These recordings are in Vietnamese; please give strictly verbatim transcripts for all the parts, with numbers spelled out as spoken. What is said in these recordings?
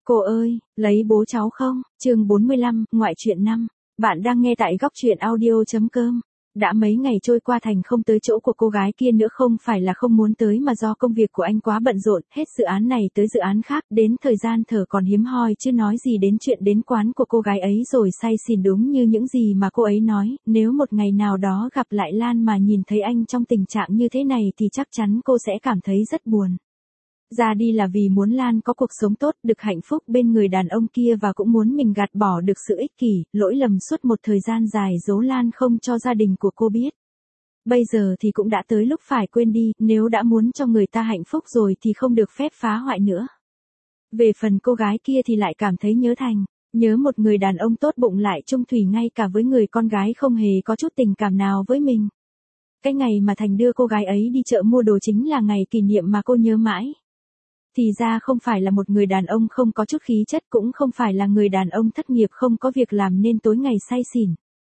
Cô ơi, lấy bố cháu không? Chương bốn mươi lăm, ngoại truyện năm. Bạn đang nghe tại góc truyện audio chấm com. Đã mấy ngày trôi qua Thành không tới chỗ của cô gái kia nữa, không phải là không muốn tới mà do công việc của anh quá bận rộn, hết dự án này tới dự án khác, đến thời gian thở còn hiếm hoi chứ nói gì đến chuyện đến quán của cô gái ấy rồi say xỉn. Đúng như những gì mà cô ấy nói, nếu một ngày nào đó gặp lại Lan mà nhìn thấy anh trong tình trạng như thế này thì chắc chắn cô sẽ cảm thấy rất buồn. Ra đi là vì muốn Lan có cuộc sống tốt, được hạnh phúc bên người đàn ông kia và cũng muốn mình gạt bỏ được sự ích kỷ, lỗi lầm suốt một thời gian dài giấu Lan không cho gia đình của cô biết. Bây giờ thì cũng đã tới lúc phải quên đi, nếu đã muốn cho người ta hạnh phúc rồi thì không được phép phá hoại nữa. Về phần cô gái kia thì lại cảm thấy nhớ Thành, nhớ một người đàn ông tốt bụng lại chung thủy ngay cả với người con gái không hề có chút tình cảm nào với mình. Cái ngày mà Thành đưa cô gái ấy đi chợ mua đồ chính là ngày kỷ niệm mà cô nhớ mãi. Thì ra không phải là một người đàn ông không có chút khí chất, cũng không phải là người đàn ông thất nghiệp không có việc làm nên tối ngày say xỉn.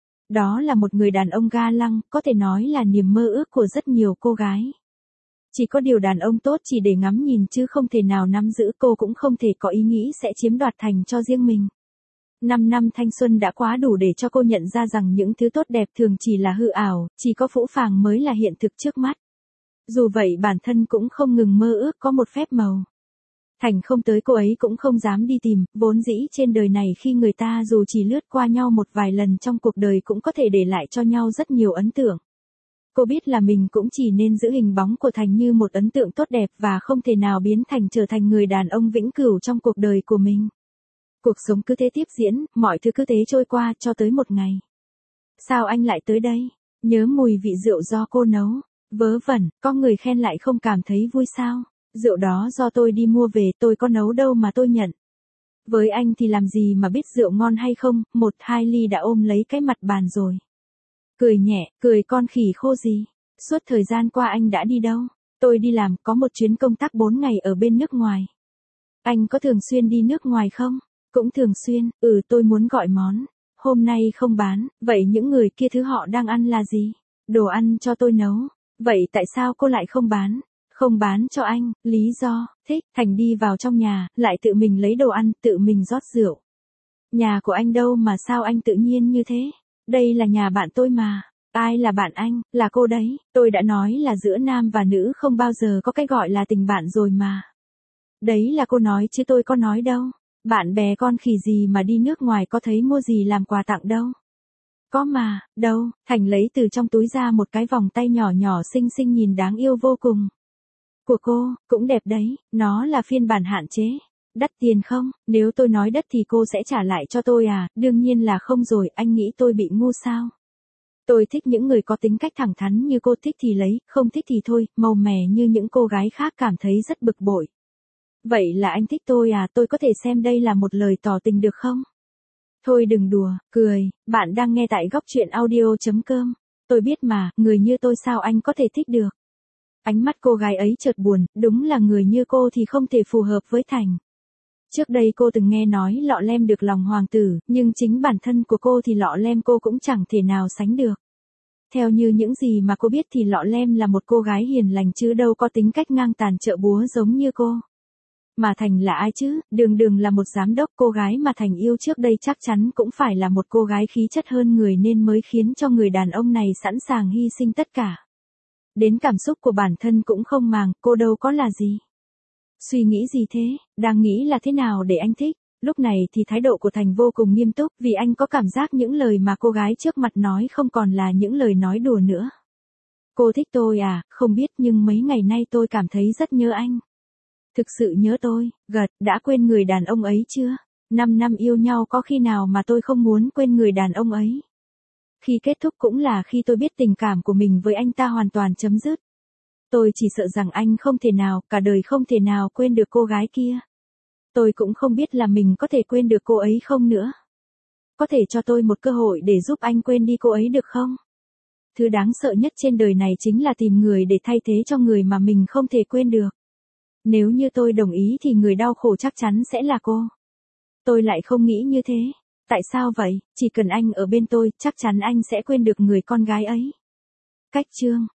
Đó là một người đàn ông ga lăng, có thể nói là niềm mơ ước của rất nhiều cô gái. Chỉ có điều đàn ông tốt chỉ để ngắm nhìn chứ không thể nào nắm giữ, cô cũng không thể có ý nghĩ sẽ chiếm đoạt Thành cho riêng mình. Năm năm thanh xuân đã quá đủ để cho cô nhận ra rằng những thứ tốt đẹp thường chỉ là hư ảo, chỉ có phũ phàng mới là hiện thực trước mắt. Dù vậy bản thân cũng không ngừng mơ ước có một phép màu. Thành không tới cô ấy cũng không dám đi tìm, vốn dĩ trên đời này khi người ta dù chỉ lướt qua nhau một vài lần trong cuộc đời cũng có thể để lại cho nhau rất nhiều ấn tượng. Cô biết là mình cũng chỉ nên giữ hình bóng của Thành như một ấn tượng tốt đẹp và không thể nào biến Thành trở thành người đàn ông vĩnh cửu trong cuộc đời của mình. Cuộc sống cứ thế tiếp diễn, mọi thứ cứ thế trôi qua cho tới một ngày. Sao anh lại tới đây? Nhớ mùi vị rượu do cô nấu. Vớ vẩn, có người khen lại không cảm thấy vui sao? Rượu đó do tôi đi mua về, tôi có nấu đâu mà tôi nhận. Với anh thì làm gì mà biết rượu ngon hay không, một hai ly đã ôm lấy cái mặt bàn rồi. Cười nhẹ, cười con khỉ khô gì? Suốt thời gian qua anh đã đi đâu? Tôi đi làm, có một chuyến công tác bốn ngày ở bên nước ngoài. Anh có thường xuyên đi nước ngoài không? Cũng thường xuyên, ừ tôi muốn gọi món. Hôm nay không bán, vậy những người kia thứ họ đang ăn là gì? Đồ ăn cho tôi nấu. Vậy tại sao cô lại không bán? Không bán cho anh, lý do, thích. Thành đi vào trong nhà, lại tự mình lấy đồ ăn, tự mình rót rượu. Nhà của anh đâu mà sao anh tự nhiên như thế? Đây là nhà bạn tôi mà. Ai là bạn anh? Là cô đấy. Tôi đã nói là giữa nam và nữ không bao giờ có cái gọi là tình bạn rồi mà. Đấy là cô nói chứ tôi có nói đâu. Bạn bè con khỉ gì mà đi nước ngoài có thấy mua gì làm quà tặng đâu. Có mà, đâu, Thành lấy từ trong túi ra một cái vòng tay nhỏ nhỏ xinh xinh nhìn đáng yêu vô cùng. Của cô, cũng đẹp đấy, nó là phiên bản hạn chế. Đắt tiền không? Nếu tôi nói đắt thì cô sẽ trả lại cho tôi à? Đương nhiên là không rồi, anh nghĩ tôi bị ngu sao? Tôi thích những người có tính cách thẳng thắn như cô, thích thì lấy, không thích thì thôi, màu mè như những cô gái khác cảm thấy rất bực bội. Vậy là anh thích tôi à? Tôi có thể xem đây là một lời tỏ tình được không? Thôi đừng đùa, cười, bạn đang nghe tại góc truyện audio chấm com. Tôi biết mà, người như tôi sao anh có thể thích được. Ánh mắt cô gái ấy chợt buồn, đúng là người như cô thì không thể phù hợp với Thành. Trước đây cô từng nghe nói lọ lem được lòng hoàng tử, nhưng chính bản thân của cô thì lọ lem cô cũng chẳng thể nào sánh được. Theo như những gì mà cô biết thì lọ lem là một cô gái hiền lành chứ đâu có tính cách ngang tàn chợ búa giống như cô. Mà Thành là ai chứ? Đường đường là một giám đốc, cô gái mà Thành yêu trước đây chắc chắn cũng phải là một cô gái khí chất hơn người nên mới khiến cho người đàn ông này sẵn sàng hy sinh tất cả. Đến cảm xúc của bản thân cũng không màng, cô đâu có là gì. Suy nghĩ gì thế? Đang nghĩ là thế nào để anh thích? Lúc này thì thái độ của Thành vô cùng nghiêm túc vì anh có cảm giác những lời mà cô gái trước mặt nói không còn là những lời nói đùa nữa. Cô thích tôi à? Không biết nhưng mấy ngày nay tôi cảm thấy rất nhớ anh. Thực sự nhớ tôi, gật, đã quên người đàn ông ấy chưa? Năm năm yêu nhau có khi nào mà tôi không muốn quên người đàn ông ấy. Khi kết thúc cũng là khi tôi biết tình cảm của mình với anh ta hoàn toàn chấm dứt. Tôi chỉ sợ rằng anh không thể nào, cả đời không thể nào quên được cô gái kia. Tôi cũng không biết là mình có thể quên được cô ấy không nữa. Có thể cho tôi một cơ hội để giúp anh quên đi cô ấy được không? Thứ đáng sợ nhất trên đời này chính là tìm người để thay thế cho người mà mình không thể quên được. Nếu như tôi đồng ý thì người đau khổ chắc chắn sẽ là cô. Tôi lại không nghĩ như thế. Tại sao vậy? Chỉ cần anh ở bên tôi, chắc chắn anh sẽ quên được người con gái ấy. Cách chương